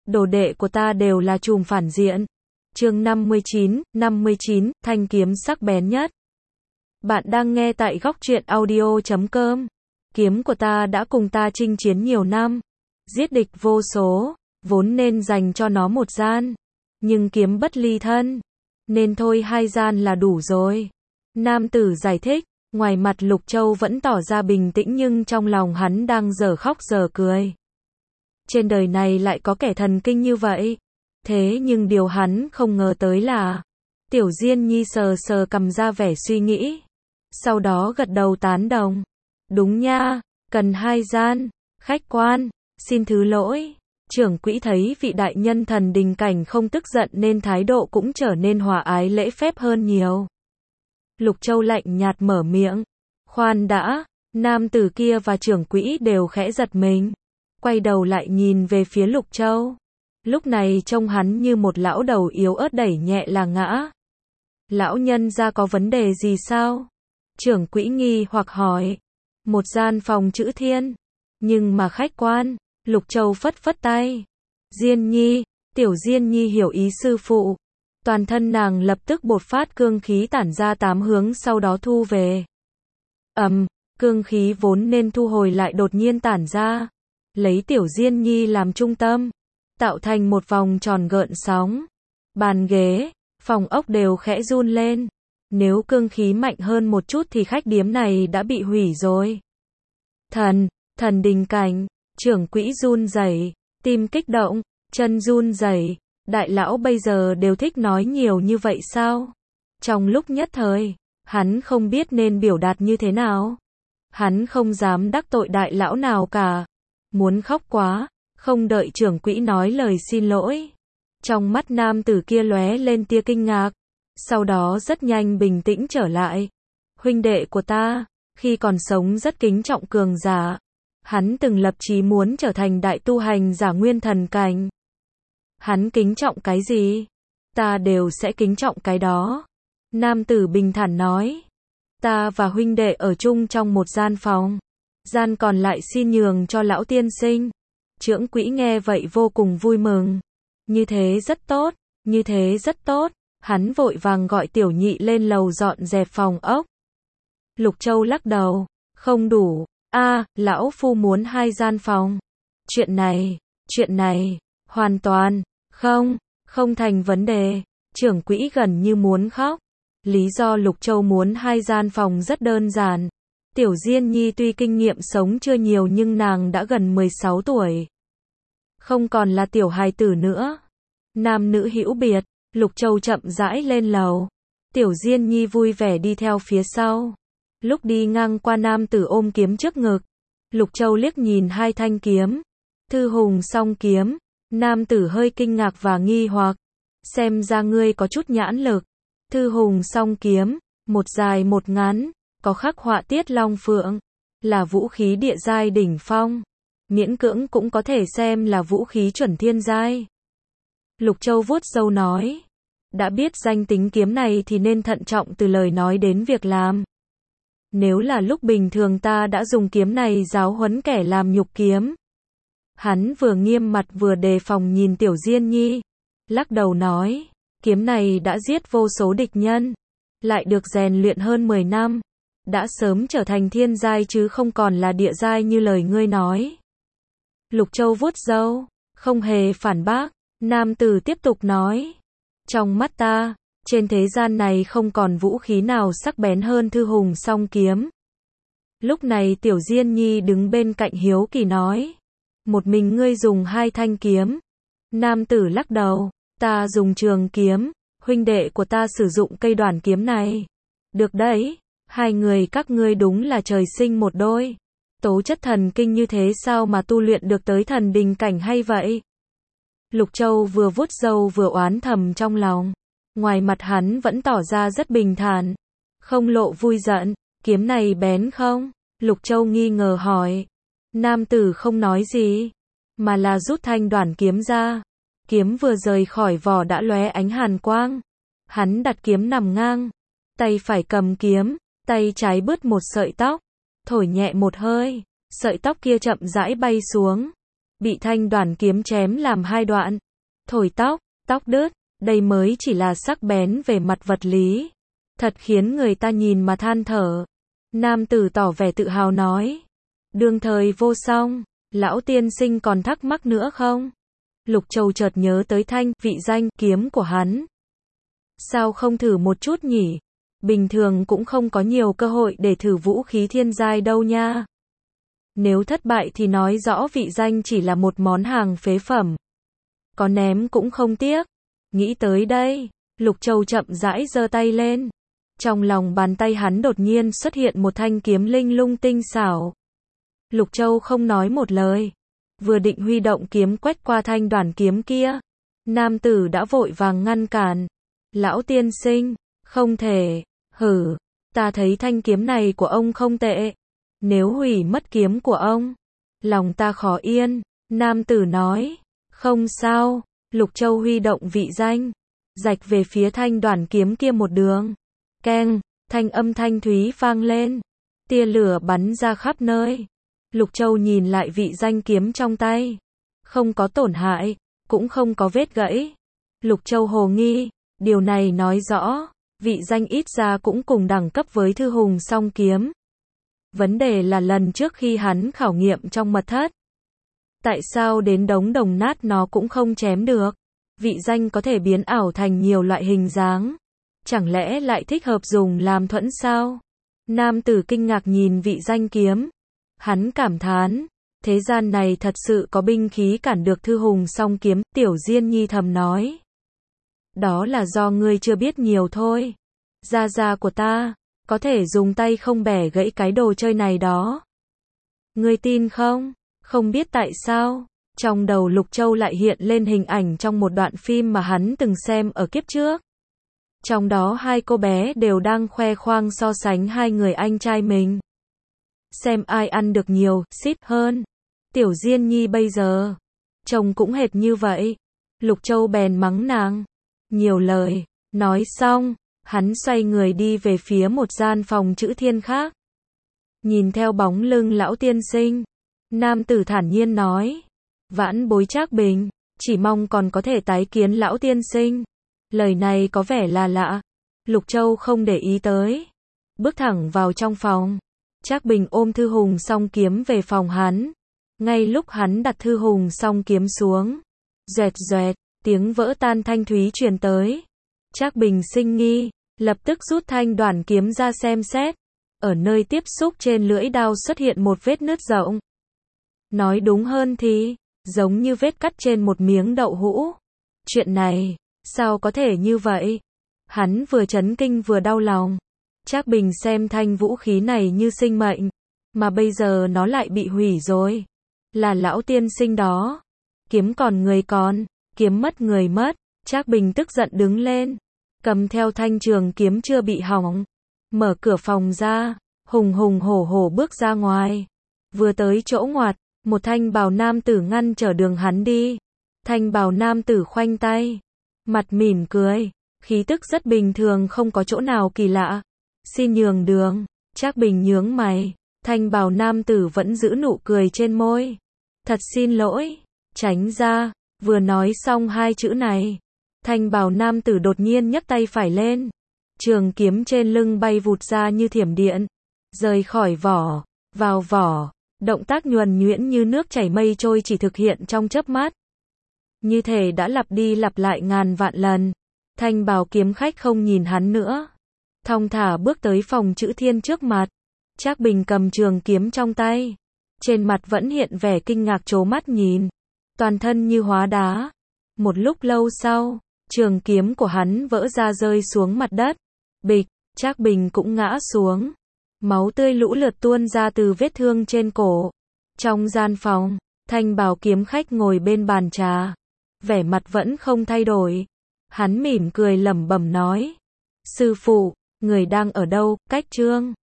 đồ đệ của ta đều là trùm phản diện. Chương 59, thanh kiếm sắc bén nhất. Bạn đang nghe tại góc truyện audio.com. Kiếm của ta đã cùng ta chinh chiến nhiều năm, giết địch vô số, vốn nên dành cho nó một gian. Nhưng kiếm bất ly thân, nên thôi 2 gian là đủ rồi. Nam tử giải thích, ngoài mặt Lục Châu vẫn tỏ ra bình tĩnh nhưng trong lòng hắn đang dở khóc dở cười. Trên đời này lại có kẻ thần kinh như vậy. Thế nhưng điều hắn không ngờ tới là, Tiểu Diên Nhi sờ sờ cằm ra vẻ suy nghĩ. Sau đó gật đầu tán đồng. Đúng nha, cần 2 gian, khách quan, xin thứ lỗi. Trưởng quỹ thấy vị đại nhân thần đình cảnh không tức giận nên thái độ cũng trở nên hòa ái lễ phép hơn nhiều. Lục Châu lạnh nhạt mở miệng. Khoan đã, nam tử kia và trưởng quỹ đều khẽ giật mình. Quay đầu lại nhìn về phía Lục Châu. Lúc này trông hắn như một lão đầu yếu ớt đẩy nhẹ là ngã. Lão nhân gia có vấn đề gì sao? Trưởng quỹ nghi hoặc hỏi. Một gian phòng chữ thiên. Nhưng mà khách quan, Lục Châu phất phất tay. Diên Nhi, Tiểu Diên Nhi hiểu ý sư phụ. Toàn thân nàng lập tức bột phát cương khí tản ra 8 hướng sau đó thu về. Cương khí vốn nên thu hồi lại đột nhiên tản ra. Lấy Tiểu Diên Nhi làm trung tâm, tạo thành một vòng tròn gợn sóng. Bàn ghế, phòng ốc đều khẽ run lên. Nếu cương khí mạnh hơn một chút thì khách điếm này đã bị hủy rồi. Thần đình cảnh, trưởng quỹ run rẩy, tim kích động, chân run rẩy. Đại lão bây giờ đều thích nói nhiều như vậy sao? Trong lúc nhất thời, hắn không biết nên biểu đạt như thế nào. Hắn không dám đắc tội đại lão nào cả. Muốn khóc quá, không đợi trưởng quỹ nói lời xin lỗi. Trong mắt nam tử kia lóe lên tia kinh ngạc. Sau đó rất nhanh bình tĩnh trở lại. Huynh đệ của ta, khi còn sống rất kính trọng cường giả. Hắn từng lập chí muốn trở thành đại tu hành giả nguyên thần cảnh. Hắn kính trọng cái gì? Ta đều sẽ kính trọng cái đó. Nam tử bình thản nói. Ta và huynh đệ ở chung trong một gian phòng. Gian còn lại xin nhường cho lão tiên sinh. Trưởng quỹ nghe vậy vô cùng vui mừng. Như thế rất tốt, như thế rất tốt. Hắn vội vàng gọi Tiểu Nhị lên lầu dọn dẹp phòng ốc. Lục Châu lắc đầu. Không đủ. Lão phu muốn 2 gian phòng. Chuyện này, hoàn toàn, không thành vấn đề. Trưởng quỹ gần như muốn khóc. Lý do Lục Châu muốn 2 gian phòng rất đơn giản. Tiểu Diên Nhi tuy kinh nghiệm sống chưa nhiều nhưng nàng đã gần 16 tuổi. Không còn là tiểu hài tử nữa. Nam nữ hữu biệt, Lục Châu chậm rãi lên lầu. Tiểu Diên Nhi vui vẻ đi theo phía sau. Lúc đi ngang qua nam tử ôm kiếm trước ngực, Lục Châu liếc nhìn 2 thanh kiếm. Thư hùng song kiếm. Nam tử hơi kinh ngạc và nghi hoặc. Xem ra ngươi có chút nhãn lực. Thư hùng song kiếm, một dài một ngắn, có khắc họa tiết long phượng, là vũ khí địa giai đỉnh phong. Miễn cưỡng cũng có thể xem là vũ khí chuẩn thiên giai. Lục Châu vuốt râu nói. Đã biết danh tính kiếm này thì nên thận trọng từ lời nói đến việc làm. Nếu là lúc bình thường ta đã dùng kiếm này giáo huấn kẻ làm nhục kiếm. Hắn vừa nghiêm mặt vừa đề phòng nhìn Tiểu Diên Nhi. Lắc đầu nói. Kiếm này đã giết vô số địch nhân. Lại được rèn luyện hơn 10 năm. Đã sớm trở thành thiên giai chứ không còn là địa giai như lời ngươi nói. Lục Châu vuốt râu, không hề phản bác. Nam tử tiếp tục nói. Trong mắt ta, trên thế gian này không còn vũ khí nào sắc bén hơn thư hùng song kiếm. Lúc này Tiểu Diên Nhi đứng bên cạnh hiếu kỳ nói. Một mình ngươi dùng 2 thanh kiếm. Nam tử lắc đầu. Ta dùng trường kiếm. Huynh đệ của ta sử dụng cây đoản kiếm này. Được đấy. 2 người các ngươi đúng là trời sinh một đôi. Tố chất thần kinh như thế sao mà tu luyện được tới thần đình cảnh hay vậy? Lục Châu vừa vuốt râu vừa oán thầm trong lòng. Ngoài mặt hắn vẫn tỏ ra rất bình thản. Không lộ vui giận. Kiếm này bén không? Lục Châu nghi ngờ hỏi. Nam tử không nói gì. Mà là rút thanh đoản kiếm ra. Kiếm vừa rời khỏi vỏ đã lóe ánh hàn quang. Hắn đặt kiếm nằm ngang. Tay phải cầm kiếm. Tay trái bứt một sợi tóc. Thổi nhẹ một hơi. Sợi tóc kia chậm rãi bay xuống. bị thanh đoản kiếm chém làm hai đoạn. Thổi tóc, tóc đứt, đây mới chỉ là sắc bén về mặt vật lý. Thật khiến người ta nhìn mà than thở. Nam tử tỏ vẻ tự hào nói. Đương thời vô song, lão tiên sinh còn thắc mắc nữa không? Lục Châu chợt nhớ tới vị danh kiếm của hắn. Sao không thử một chút nhỉ? Bình thường cũng không có nhiều cơ hội để thử vũ khí thiên giai đâu nha. Nếu thất bại thì nói rõ vị danh chỉ là một món hàng phế phẩm. Có ném cũng không tiếc. Nghĩ tới đây, Lục Châu chậm rãi giơ tay lên. Trong lòng bàn tay hắn đột nhiên xuất hiện một thanh kiếm linh lung tinh xảo. Lục Châu không nói một lời. Vừa định huy động kiếm quét qua thanh đoản kiếm kia. Nam tử đã vội vàng ngăn cản. Lão tiên sinh, không thể, ta thấy thanh kiếm này của ông không tệ. Nếu hủy mất kiếm của ông, lòng ta khó yên. Nam tử nói, không sao. Lục Châu huy động vị danh, rạch về phía thanh đoản kiếm kia một đường. Keng, thanh âm thanh thúy vang lên. Tia lửa bắn ra khắp nơi. Lục Châu nhìn lại vị danh kiếm trong tay. Không có tổn hại, cũng không có vết gãy. Lục Châu hồ nghi, điều này nói rõ, vị danh ít ra cũng cùng đẳng cấp với Thư Hùng Song kiếm. Vấn đề là lần trước khi hắn khảo nghiệm trong mật thất. Tại sao đến đống đồng nát nó cũng không chém được? Vị danh có thể biến ảo thành nhiều loại hình dáng. Chẳng lẽ lại thích hợp dùng làm thuẫn sao? Nam tử kinh ngạc nhìn vị danh kiếm. Hắn cảm thán, thế gian này thật sự có binh khí cản được Thư Hùng Song kiếm. Tiểu Diên Nhi thầm nói. Đó là do ngươi chưa biết nhiều thôi. Gia gia của ta, có thể dùng tay không bẻ gãy cái đồ chơi này đó. Ngươi tin không? Không biết tại sao, trong đầu Lục Châu lại hiện lên hình ảnh trong một đoạn phim mà hắn từng xem ở kiếp trước. Trong đó hai cô bé đều đang khoe khoang so sánh hai người anh trai mình. Xem ai ăn được nhiều, xít hơn. Tiểu Diên Nhi bây giờ, chồng cũng hệt như vậy. Lục Châu bèn mắng nàng. Nhiều lời, nói xong, hắn xoay người đi về phía một gian phòng chữ thiên khác. Nhìn theo bóng lưng lão tiên sinh, nam tử thản nhiên nói. Vãn bối Trác Bình, chỉ mong còn có thể tái kiến lão tiên sinh. Lời này có vẻ là lạ. Lục Châu không để ý tới. Bước thẳng vào trong phòng. Trác Bình ôm Thư Hùng Song kiếm về phòng hắn. Ngay lúc hắn đặt Thư Hùng Song kiếm xuống. Doẹt doẹt, tiếng vỡ tan thanh thúy truyền tới. Trác Bình sinh nghi, lập tức rút thanh đoản kiếm ra xem xét. Ở nơi tiếp xúc trên lưỡi đao xuất hiện một vết nứt rộng. Nói đúng hơn thì, giống như vết cắt trên một miếng đậu hũ. Chuyện này, sao có thể như vậy? Hắn vừa chấn kinh vừa đau lòng. Trác Bình xem thanh vũ khí này như sinh mệnh, mà bây giờ nó lại bị hủy rồi. Là lão tiên sinh đó. Kiếm còn người còn, kiếm mất người mất. Trác Bình tức giận đứng lên, cầm theo thanh trường kiếm chưa bị hỏng, mở cửa phòng ra, hùng hùng hổ hổ bước ra ngoài. Vừa tới chỗ ngoặt, một thanh bào nam tử ngăn trở đường hắn đi. Thanh bào nam tử khoanh tay, mặt mỉm cười, khí tức rất bình thường, không có chỗ nào kỳ lạ. Xin nhường đường. Trác Bình nhướng mày. Thanh bào nam tử vẫn giữ nụ cười trên môi. Thật xin lỗi. Tránh ra. Vừa nói xong hai chữ này, thanh bào nam tử đột nhiên nhấc tay phải lên. Trường kiếm trên lưng bay vụt ra như thiểm điện, rời khỏi vỏ, vào vỏ. Động tác nhuần nhuyễn như nước chảy mây trôi chỉ thực hiện trong chớp mắt. Như thể đã lặp đi lặp lại ngàn vạn lần. Thanh bào kiếm khách không nhìn hắn nữa, thong thả bước tới phòng chữ thiên trước mặt. Trác Bình cầm trường kiếm trong tay, trên mặt vẫn hiện vẻ kinh ngạc trố mắt nhìn, toàn thân như hóa đá. Một lúc lâu sau, trường kiếm của hắn vỡ ra rơi xuống mặt đất. Bịch, Trác Bình cũng ngã xuống. Máu tươi lũ lượt tuôn ra từ vết thương trên cổ. Trong gian phòng, thanh bào kiếm khách ngồi bên bàn trà, vẻ mặt vẫn không thay đổi. Hắn mỉm cười lẩm bẩm nói: Sư phụ, người đang ở đâu? Cách Trương